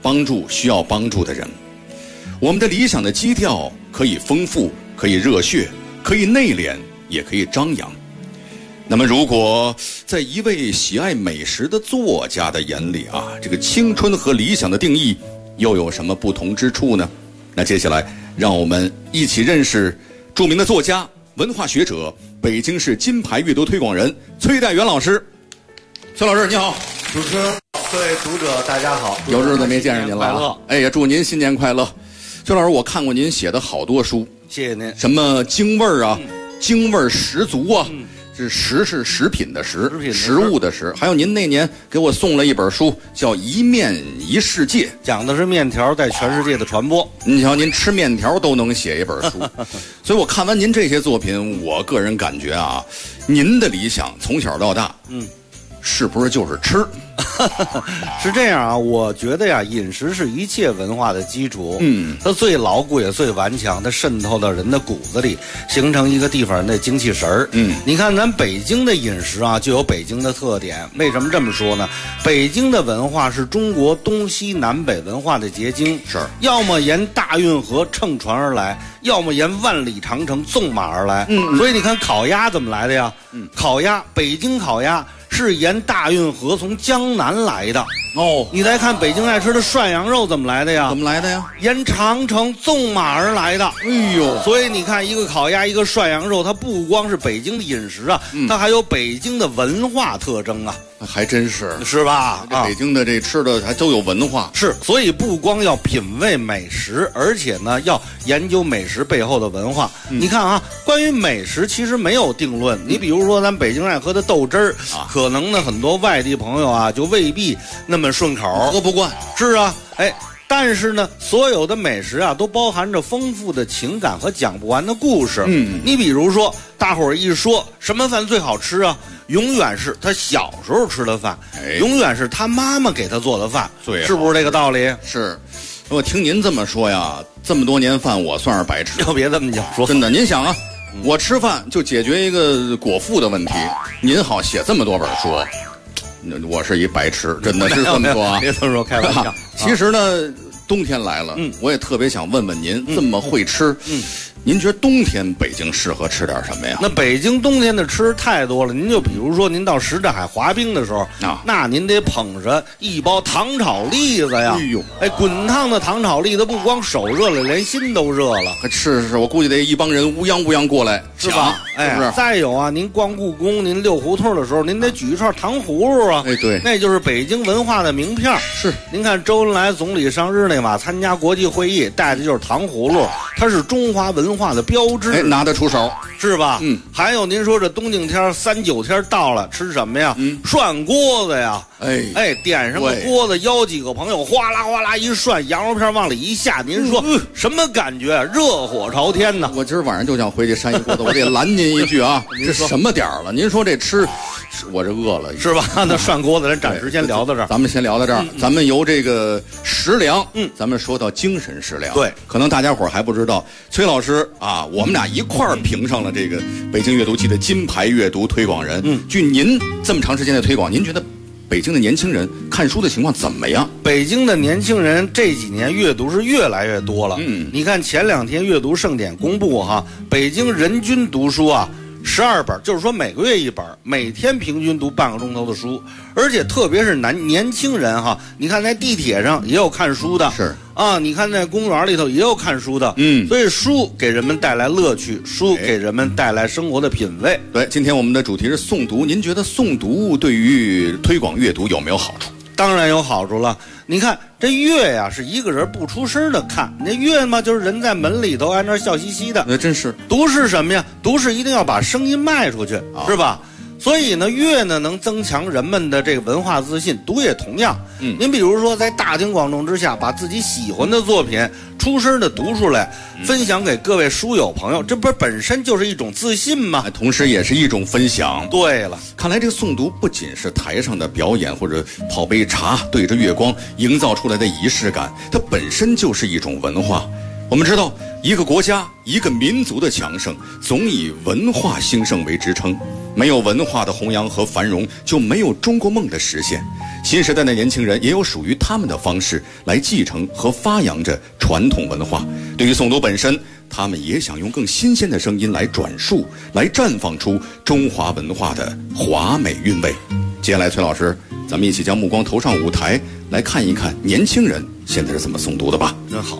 Speaker 2: 帮助需要帮助的人。我们的理想的基调可以丰富，可以热血，可以内敛，也可以张扬。那么如果在一位喜爱美食的作家的眼里啊，这个青春和理想的定义又有什么不同之处呢？那接下来让我们一起认识著名的作家、文化学者、北京市金牌阅读推广人崔代元老师。崔老师你好。
Speaker 21: 主持人，各位读者大家好，
Speaker 2: 有日子没见着您了，哎呀，祝您新年快乐。崔老师，我看过您写的好多书，
Speaker 21: 谢谢您。
Speaker 2: 什么京味儿啊，京味儿十足啊，这食是食品的食，食物的食。还有您那年给我送了一本书，叫《一面一世界》，
Speaker 21: 讲的是面条在全世界的传播。
Speaker 2: 你瞧，您吃面条都能写一本书，所以我看完您这些作品，我个人感觉啊，您的理想从小到大，是不是就是吃？
Speaker 21: 是这样啊，我觉得呀，饮食是一切文化的基础。它最牢固也最顽强，它渗透到人的骨子里，形成一个地方人的精气神儿。你看咱北京的饮食啊，就有北京的特点。为什么这么说呢？北京的文化是中国东西南北文化的结晶，
Speaker 2: 是
Speaker 21: 要么沿大运河乘船而来，要么沿万里长城纵马而来。所以你看烤鸭怎么来的呀？烤鸭，北京烤鸭是沿大运河从江南来的
Speaker 2: 哦。
Speaker 21: 你再看北京爱吃的涮羊肉怎么来的呀？
Speaker 2: 怎么来的呀？
Speaker 21: 沿长城纵马而来的。
Speaker 2: 哎呦，
Speaker 21: 所以你看，一个烤鸭，一个涮羊肉，它不光是北京的饮食啊，它还有北京的文化特征啊。
Speaker 2: 还真是，
Speaker 21: 是吧？
Speaker 2: 北京的这吃的还都有文化。
Speaker 21: 是，所以不光要品味美食，而且呢要研究美食背后的文化。你看啊，关于美食其实没有定论。你比如说咱北京爱喝的豆汁儿，可能呢很多外地朋友啊就未必那么顺口，
Speaker 2: 喝不惯。
Speaker 21: 是啊，哎。但是呢，所有的美食啊，都包含着丰富的情感和讲不完的故事。你比如说，大伙儿一说什么饭最好吃啊，永远是他小时候吃的饭，永远是他妈妈给他做的饭，是不是这个道理？
Speaker 2: 是。我听您这么说呀，这么多年饭我算是白吃。
Speaker 21: 要别这么讲说，
Speaker 2: 真的，您想啊，我吃饭就解决一个果腹的问题，您好写这么多本书。我是一白痴，真的是这么说啊！
Speaker 21: 别这么说，开玩笑。
Speaker 2: 其实呢，冬天来了，我也特别想问问您，这么会吃，您觉得冬天北京适合吃点什么呀？
Speaker 21: 那北京冬天的吃太多了，您就比如说，您到什刹海滑冰的时候啊，那您得捧着一包糖炒栗子呀！
Speaker 2: 哎呦，
Speaker 21: 哎，滚烫的糖炒栗子，不光手热了，连心都热了。
Speaker 2: 是，我估计得一帮人乌泱过来，
Speaker 21: 是吧？哎，是不是？再有啊，您逛故宫，您溜胡同的时候，您得举一串糖葫芦啊！
Speaker 2: 哎，对，
Speaker 21: 那就是北京文化的名片。
Speaker 2: 是，
Speaker 21: 您看周恩来总理上日内瓦参加国际会议，带的就是糖葫芦，它是中华文化的标志。
Speaker 2: 哎，拿得出手，
Speaker 21: 是吧？还有您说这冬景天39天到了，吃什么呀？涮锅子呀！哎，点上个锅子，邀几个朋友，哗啦哗啦一涮，羊肉片往里一下，您说什么感觉？热火朝天呢！
Speaker 2: 我今儿晚上就想回去扇一锅子，我得拦您一句啊，这什么点儿了？您说这吃，我这饿了，
Speaker 21: 是吧？那涮锅子，咱暂时先聊到这儿。
Speaker 2: 咱们先聊到这儿，咱们由这个食粮，咱们说到精神食粮。
Speaker 21: 对，
Speaker 2: 可能大家伙还不知道，崔老师啊，我们俩一块儿评上了这个北京阅读季的金牌阅读推广人。据您这么长时间的推广，您觉得北京的年轻人看书的情况怎么样？
Speaker 21: 北京的年轻人这几年阅读是越来越多了。你看前2天阅读盛典公布哈，北京人均读书啊12本，就是说每个月1本，每天平均读半个钟头的书，而且特别是年轻人哈，你看在地铁上也有看书的，
Speaker 2: 是
Speaker 21: 啊，你看在公园里头也有看书的，所以书给人们带来乐趣，书给人们带来生活的品味。
Speaker 2: 对，今天我们的主题是诵读，您觉得诵读对于推广阅读有没有好处？
Speaker 21: 当然有好处了。你看这乐呀，是一个人不出声的看，那乐嘛，就是人在门里头挨那笑嘻嘻的。
Speaker 2: 那真是。
Speaker 21: 读是什么呀？读是一定要把声音迈出去，是吧？所以呢，乐呢能增强人们的这个文化自信，读也同样。您比如说在大庭广众之下，把自己喜欢的作品出声的读出来，分享给各位书友朋友，这不是本身就是一种自信吗？
Speaker 2: 同时也是一种分享。
Speaker 21: 对了，
Speaker 2: 看来这个诵读不仅是台上的表演或者泡杯茶对着月光营造出来的仪式感，它本身就是一种文化。我们知道，一个国家一个民族的强盛总以文化兴盛为支撑，没有文化的弘扬和繁荣，就没有中国梦的实现。希新时代的年轻人也有属于他们的方式来继承和发扬着传统文化。对于诵读本身，他们也想用更新鲜的声音来转述，来绽放出中华文化的华美韵味。接下来，崔老师，咱们一起将目光投上舞台，来看一看年轻人现在是怎么诵读的吧。
Speaker 21: 真好。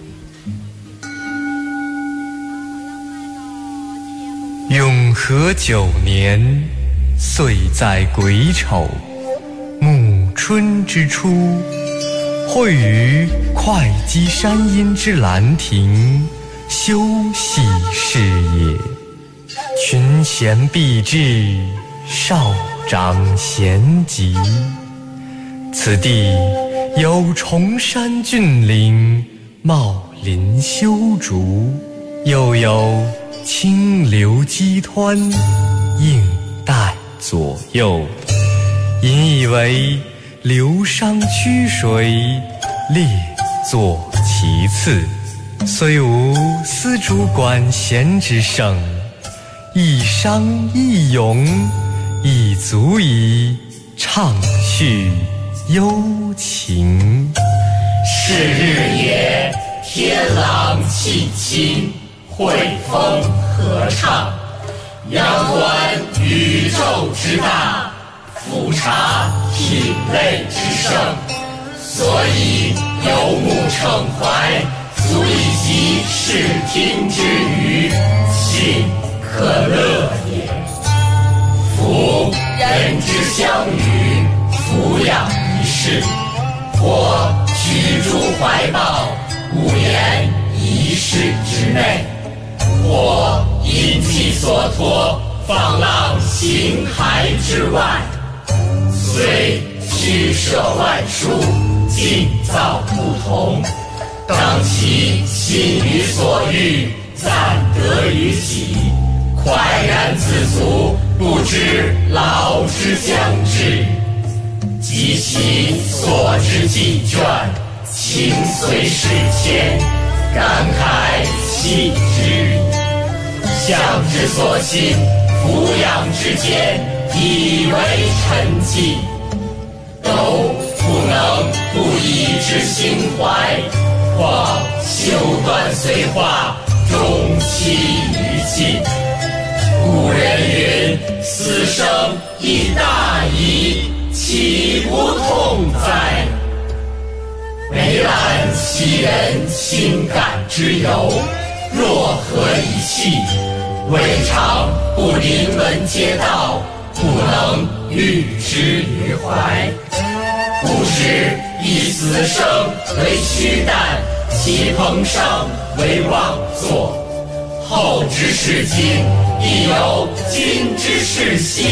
Speaker 16: 永和9年，岁在癸丑，暮春之初，会于会稽山阴之兰亭，休息事也。群贤毕至，少长咸集。此地有崇山峻岭，茂林修竹，又有清流激湍，映带左右，引以为流觞曲水，列坐其次。虽无丝竹管弦之声，一觞一咏，已足以畅叙幽情。
Speaker 17: 是日也，天朗气清，惠风和畅，仰观宇宙之大，俯察品类之盛，所以游目骋怀，足以及视听之娱，信可乐也。夫人之相与，抚养一世，或居诸怀抱，无言一室之内，或因其所托，放浪形骸之外，虽取舍万殊，境造不同，当其心于所欲，暂得于己，快然自足，不知劳之将至。及其所之既倦，情随事迁，感慨弃之矣。向之所亲，抚养之间，以为沉寂，都不能不以之心怀，况修断绥化，终期于尽。古人云：死生亦大矣，岂不痛哉？梅兰其人情感之由，若何以弃？未尝不临门街道，不能喻之于怀。不是以死生为躯担，其彭殇为妄作。后之视今，亦有今之视昔，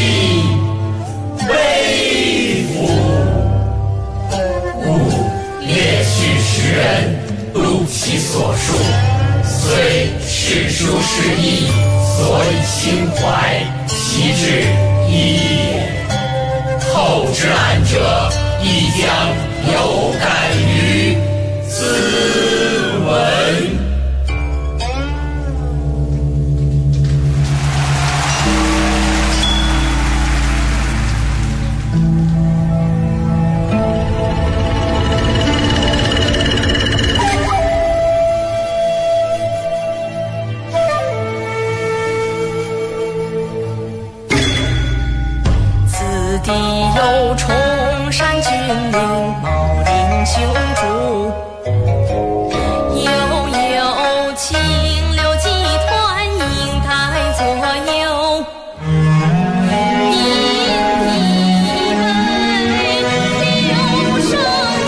Speaker 17: 悲夫！故列叙时人，录其所述，虽世书是义，所以心怀，其志一也。后之览者，亦将有感于此文。
Speaker 12: 地有崇山峻岭，茂林修竹，又有清流激湍，映带左右，引以为流觞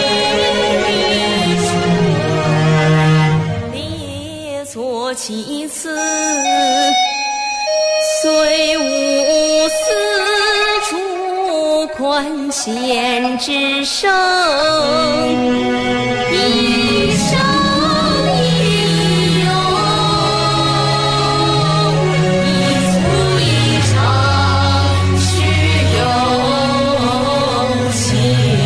Speaker 12: 曲水，列坐其次。虽无丝竹管弦之声，一觞一咏，一足以畅叙幽情。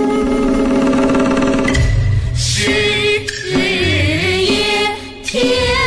Speaker 12: 是日也，天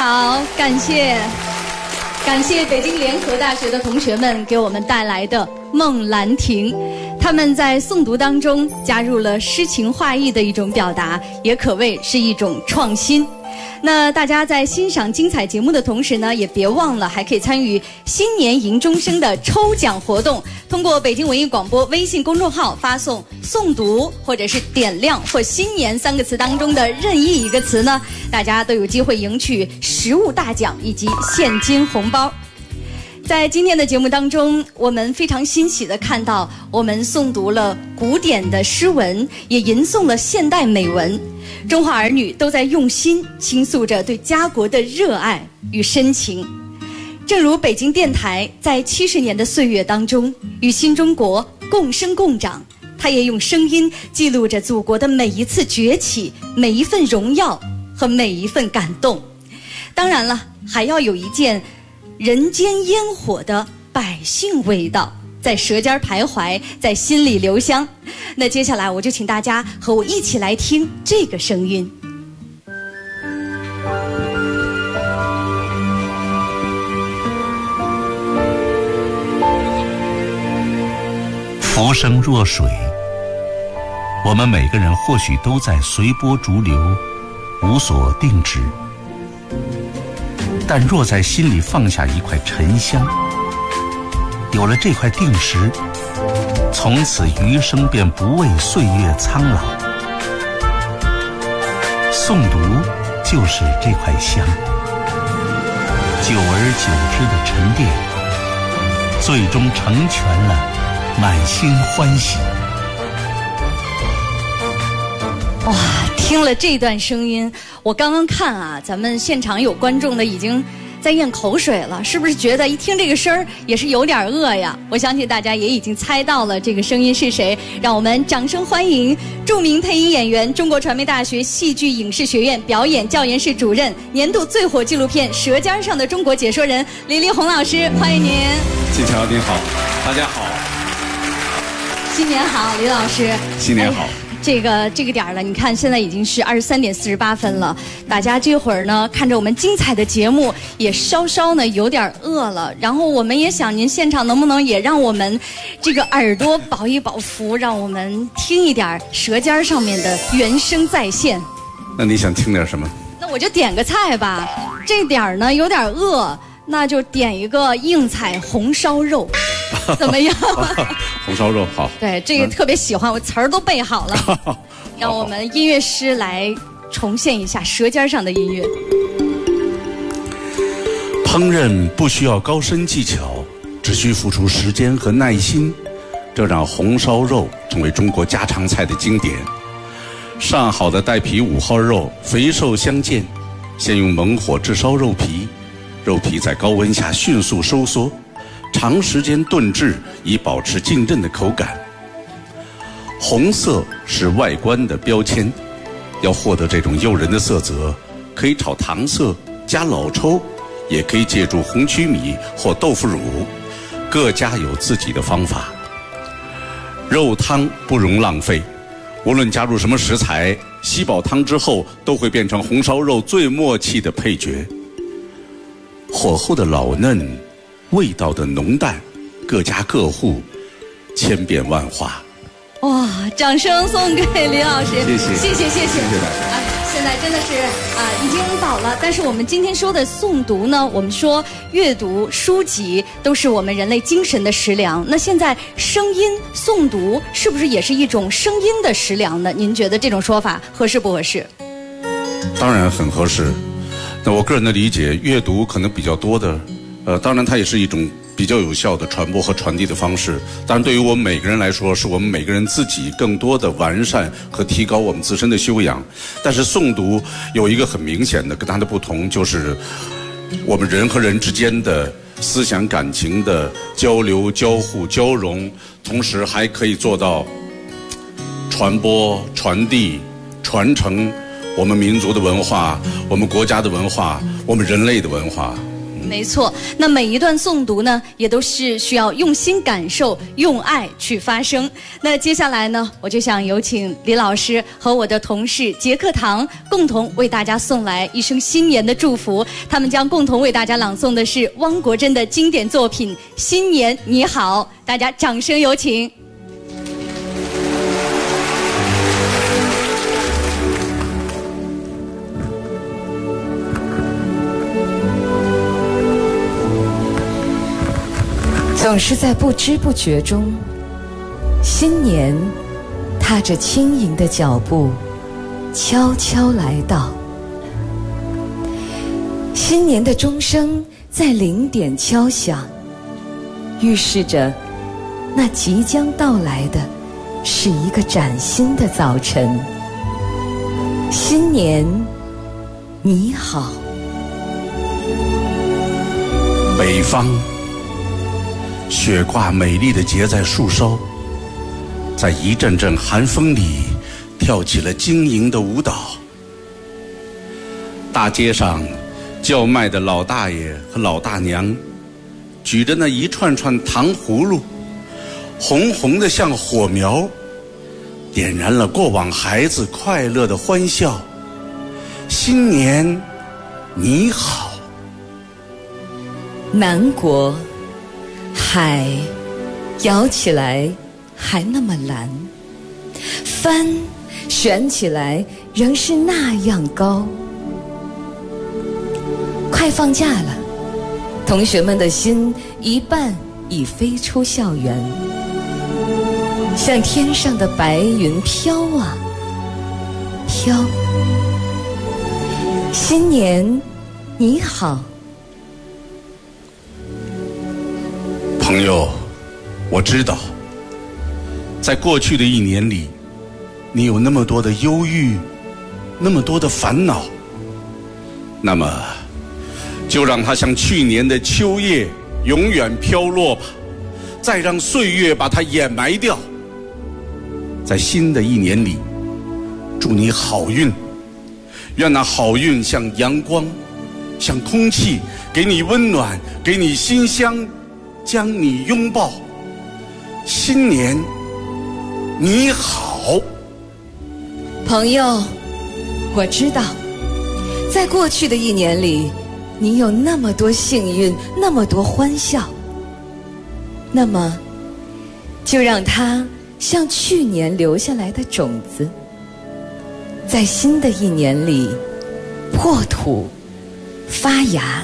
Speaker 1: 好，感谢北京联合大学的同学们给我们带来的《梦兰亭》，他们在诵读当中加入了诗情画意的一种表达，也可谓是一种创新。那大家在欣赏精彩节目的同时呢，也别忘了还可以参与新年迎钟声的抽奖活动。通过北京文艺广播微信公众号发送诵读或者是点亮或新年3个词当中的任意一个词呢，大家都有机会赢取实物大奖以及现金红包。在今天的节目当中，我们非常欣喜地看到，我们诵读了古典的诗文，也吟诵了现代美文。中华儿女都在用心倾诉着对家国的热爱与深情。正如北京电台在70年的岁月当中与新中国共生共长，它也用声音记录着祖国的每一次崛起，每一份荣耀和每一份感动。当然了，还要有一件人间烟火的百姓味道，在舌尖徘徊，在心里留香。那接下来我就请大家和我一起来听这个声音。
Speaker 4: 浮生若水，我们每个人或许都在随波逐流，无所定止。但若在心里放下一块沉香，有了这块定石，从此余生便不畏岁月苍老。诵读就是这块香，久而久之的沉淀，最终成全了满心欢喜。
Speaker 1: 哇，听了这段声音，我刚刚看啊，咱们现场有观众的已经在咽口水了，是不是觉得一听这个声儿也是有点饿呀？我相信大家也已经猜到了这个声音是谁，让我们掌声欢迎著名配音演员、中国传媒大学戏剧影视学院表演教研室主任、年度最火纪录片《舌尖上的中国》解说人李丽红老师，欢迎您。
Speaker 22: 金桥您好，大家好，
Speaker 1: 新年好，李老师。
Speaker 22: 新年好。
Speaker 1: 这个点儿了，你看现在已经是23点48分了，大家这会儿呢看着我们精彩的节目，也稍稍呢有点饿了。然后我们也想您现场能不能也让我们这个耳朵饱一饱福，让我们听一点舌尖上面的原声再现。
Speaker 22: 那你想听点什么？
Speaker 1: 那我就点个菜吧，这点儿呢有点饿，那就点一个硬菜红烧肉。怎么样？
Speaker 22: 红烧肉好。
Speaker 1: 对，这个特别喜欢，我词儿都背好了。让我们音乐师来重现一下舌尖上的音乐。
Speaker 4: 烹饪不需要高深技巧，只需付出时间和耐心，这让红烧肉成为中国家常菜的经典。上好的带皮5号肉，肥瘦相间，先用猛火炙烧肉皮，肉皮在高温下迅速收缩，长时间炖制以保持浸润的口感。红色是外观的标签，要获得这种诱人的色泽，可以炒糖色加老抽，也可以借助红曲米或豆腐乳，各家有自己的方法。肉汤不容浪费，无论加入什么食材，吸饱汤之后都会变成红烧肉最默契的配角。火候的老嫩，味道的浓淡，各家各户，千变万化。
Speaker 1: 哇，掌声送给李老师，
Speaker 22: 谢谢，
Speaker 1: 谢谢，谢谢，
Speaker 22: 谢谢大家。
Speaker 1: 现在真的是已经饱了。但是我们今天说的诵读呢，我们说阅读书籍都是我们人类精神的食粮。那现在声音诵读是不是也是一种声音的食粮呢？您觉得这种说法合适不合适？
Speaker 4: 当然很合适。那我个人的理解，阅读可能比较多的，当然它也是一种比较有效的传播和传递的方式。当然对于我们每个人来说，是我们每个人自己更多的完善和提高我们自身的修养。但是诵读有一个很明显的跟它的不同，就是我们人和人之间的思想感情的交流、交互、交融，同时还可以做到传播、传递、传承我们民族的文化，我们国家的文化，我们人类的文化。
Speaker 1: 没错，那每一段诵读呢，也都是需要用心感受，用爱去发声。那接下来呢，我就想有请李老师和我的同事杰克堂共同为大家送来一声新年的祝福。他们将共同为大家朗诵的是汪国真的经典作品《新年你好》，大家掌声有请。
Speaker 3: 总是在不知不觉中，新年踏着轻盈的脚步悄悄来到。新年的钟声在0点敲响，预示着那即将到来的是一个崭新的早晨。新年你好。
Speaker 4: 北方雪挂美丽的结在树梢，在一阵阵寒风里跳起了晶莹的舞蹈。大街上叫卖的老大爷和老大娘举着那一串串糖葫芦，红红的像火苗，点燃了过往孩子快乐的欢笑。新年你好。
Speaker 3: 南国海摇起来还那么蓝，帆悬起来仍是那样高。快放假了，同学们的心一半已飞出校园，像天上的白云飘啊飘。新年你好。
Speaker 4: 朋友，我知道，在过去的一年里，你有那么多的忧郁，那么多的烦恼。那么，就让它像去年的秋叶永远飘落吧，再让岁月把它掩埋掉。在新的一年里，祝你好运，愿那好运像阳光，像空气，给你温暖，给你馨香，将你拥抱。新年你好。
Speaker 3: 朋友，我知道，在过去的一年里，你有那么多幸运，那么多欢笑。那么，就让它像去年留下来的种子，在新的一年里破土发芽，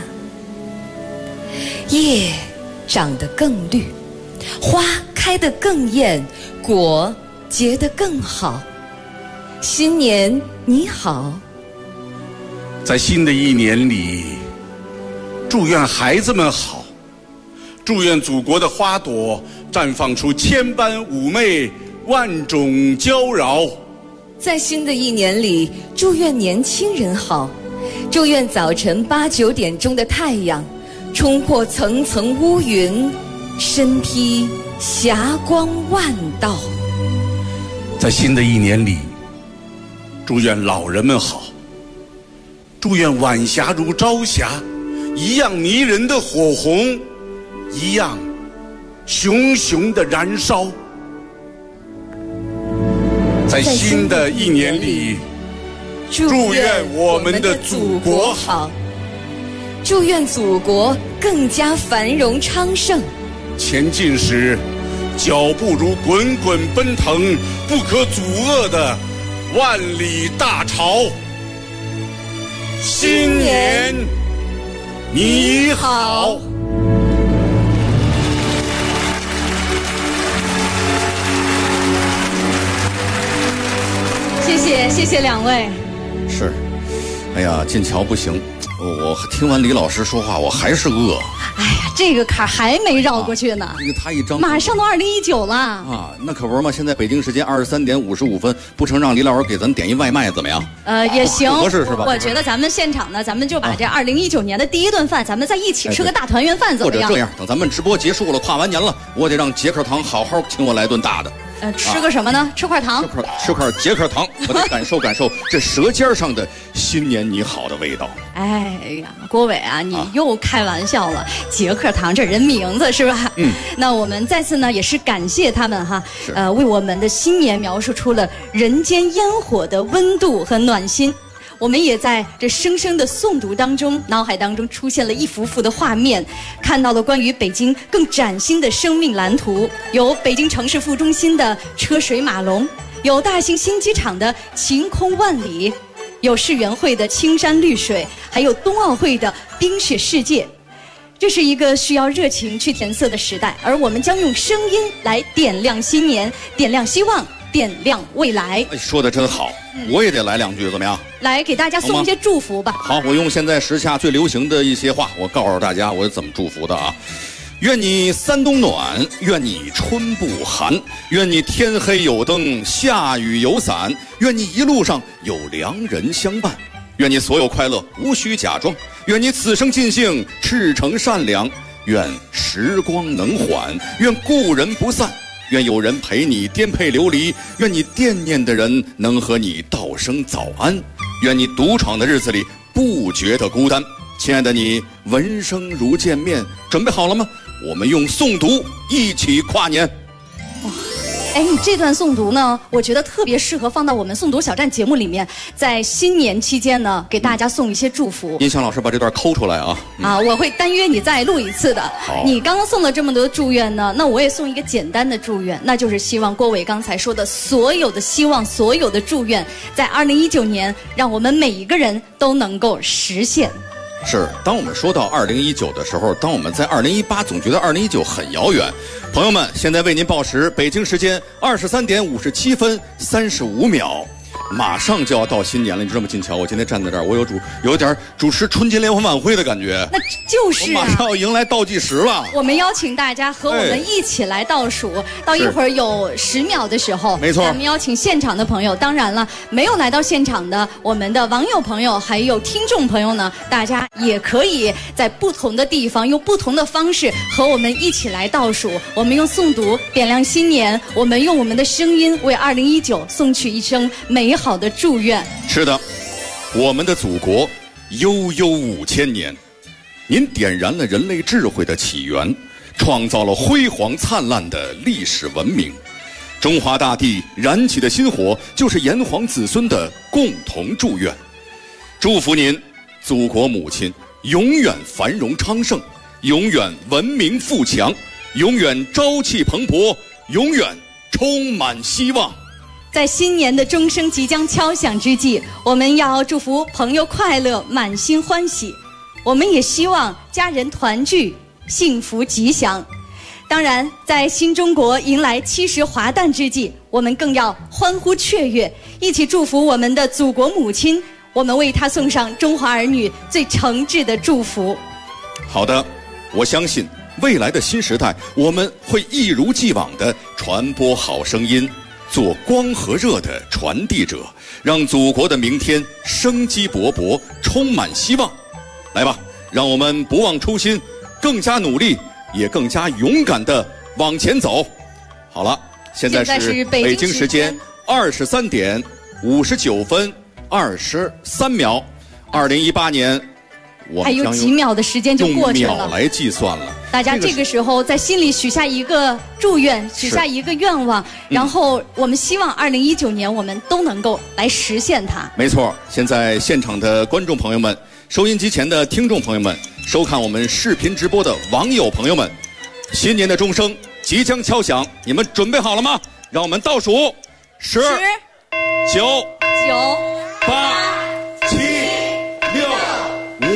Speaker 3: 叶长得更绿，花开得更艳，果结得更好。新年你好。
Speaker 4: 在新的一年里，祝愿孩子们好，祝愿祖国的花朵绽放出千般妩媚，万种娇娆。
Speaker 3: 在新的一年里，祝愿年轻人好，祝愿早晨8、9点钟的太阳冲破层层乌云，身披霞光万道。
Speaker 4: 在新的一年里，祝愿老人们好，祝愿晚霞如朝霞，一样迷人的火红，一样熊熊的燃烧。在新的一年里，祝愿我们的祖国好，
Speaker 3: 祝愿祖国更加繁荣昌盛。
Speaker 4: 前进时，脚步如滚滚奔腾，不可阻遏的万里大潮。新年你好。
Speaker 1: 谢谢两位。
Speaker 2: 是，哎呀，剑桥不行，我听完李老师说话，我还是饿。
Speaker 1: 哎呀，这个坎还没绕过去呢。
Speaker 2: 这个他一张，
Speaker 1: 马上都2019了
Speaker 2: 啊，那可不是嘛。现在北京时间23点55分，不成让李老师给咱点一外卖怎么样？
Speaker 1: 也行，
Speaker 2: 合适是吧？
Speaker 1: 我觉得咱们现场呢，咱们就把这2019年的第一顿饭，咱们再一起吃个大团圆饭，怎么样？
Speaker 2: 或者这样，等咱们直播结束了，跨完年了，我得让杰克堂好好请我来顿大的。
Speaker 1: 吃个什么呢？吃块糖，
Speaker 2: 吃块捷克糖，我得感受感受这舌尖上的新年你好的味道。
Speaker 1: 哎呀，郭伟啊，你又开玩笑了，捷克糖这人名字是吧？那我们再次呢也是感谢他们哈，为我们的新年描述出了人间烟火的温度和暖心。我们也在这声声的诵读当中，脑海当中出现了一幅幅的画面，看到了关于北京更崭新的生命蓝图，有北京城市副中心的车水马龙，有大型新机场的晴空万里，有世园会的青山绿水，还有冬奥会的冰雪世界。这是一个需要热情去填色的时代，而我们将用声音来点亮新年，点亮希望，点亮未来。
Speaker 2: 说得真好，我也得来2句，怎么样？
Speaker 1: 来给大家送一些祝福吧。
Speaker 2: 好，我用现在时下最流行的一些话，我告诉大家我怎么祝福的啊。愿你三冬暖，愿你春不寒，愿你天黑有灯，下雨有伞，愿你一路上有良人相伴，愿你所有快乐无需假装，愿你此生尽兴赤诚善良，愿时光能缓，愿故人不散，愿有人陪你颠沛流离，愿你惦念的人能和你道声早安，愿你独闯的日子里不觉得孤单。亲爱的你，闻声如见面，准备好了吗？我们用诵读一起跨年。
Speaker 1: 哎，你这段诵读呢，我觉得特别适合放到我们诵读小站节目里面，在新年期间呢，给大家送一些祝福。
Speaker 2: 音响老师把这段抠出来啊！
Speaker 1: 我会单约你再录一次的。你刚刚送了这么多祝愿呢，那我也送一个简单的祝愿，那就是希望郭伟刚才说的所有的希望，所有的祝愿，在2019年，让我们每一个人都能够实现。
Speaker 2: 是，当我们说到2019的时候，当我们在2018总觉得2019很遥远。朋友们，现在为您报时，北京时间23点57分35秒，马上就要到新年了。你知道吗，金桥？我今天站在这儿，我有点主持春节联欢晚会的感觉。
Speaker 1: 那就是
Speaker 2: 我马上要迎来倒计时了。
Speaker 1: 我们邀请大家和我们一起来倒数，到一会儿有10秒的时候，
Speaker 2: 没错。
Speaker 1: 我们邀请现场的朋友，当然了，没有来到现场的我们的网友朋友还有听众朋友呢，大家也可以在不同的地方用不同的方式和我们一起来倒数。我们用诵读点亮新年，我们用我们的声音为2019送去一声美好的祝愿。
Speaker 2: 是的，我们的祖国悠悠5000年，您点燃了人类智慧的起源，创造了辉煌灿烂的历史文明。中华大地燃起的新火，就是炎黄子孙的共同祝愿。祝福您，祖国母亲永远繁荣昌盛，永远文明富强，永远朝气蓬勃，永远充满希望。
Speaker 1: 在新年的钟声即将敲响之际，我们要祝福朋友快乐，满心欢喜。我们也希望家人团聚，幸福吉祥。当然，在新中国迎来70华诞之际，我们更要欢呼雀跃，一起祝福我们的祖国母亲。我们为她送上中华儿女最诚挚的祝福。
Speaker 2: 好的，我相信未来的新时代，我们会一如既往地传播好声音，做光和热的传递者，让祖国的明天生机勃勃，充满希望。来吧，让我们不忘初心，更加努力，也更加勇敢地往前走。好了，现在是北京时间23点59分23秒。2018年，我
Speaker 1: 还有几秒的时间就过去了，
Speaker 2: 用秒来计算了。
Speaker 1: 大家这个时候在心里许下一个祝愿，许下一个愿望，然后我们希望2019年我们都能够来实现它。
Speaker 2: 没错，现在现场的观众朋友们，收音机前的听众朋友们，收看我们视频直播的网友朋友们，新年的钟声即将敲响，你们准备好了吗？让我们倒数10、9、8。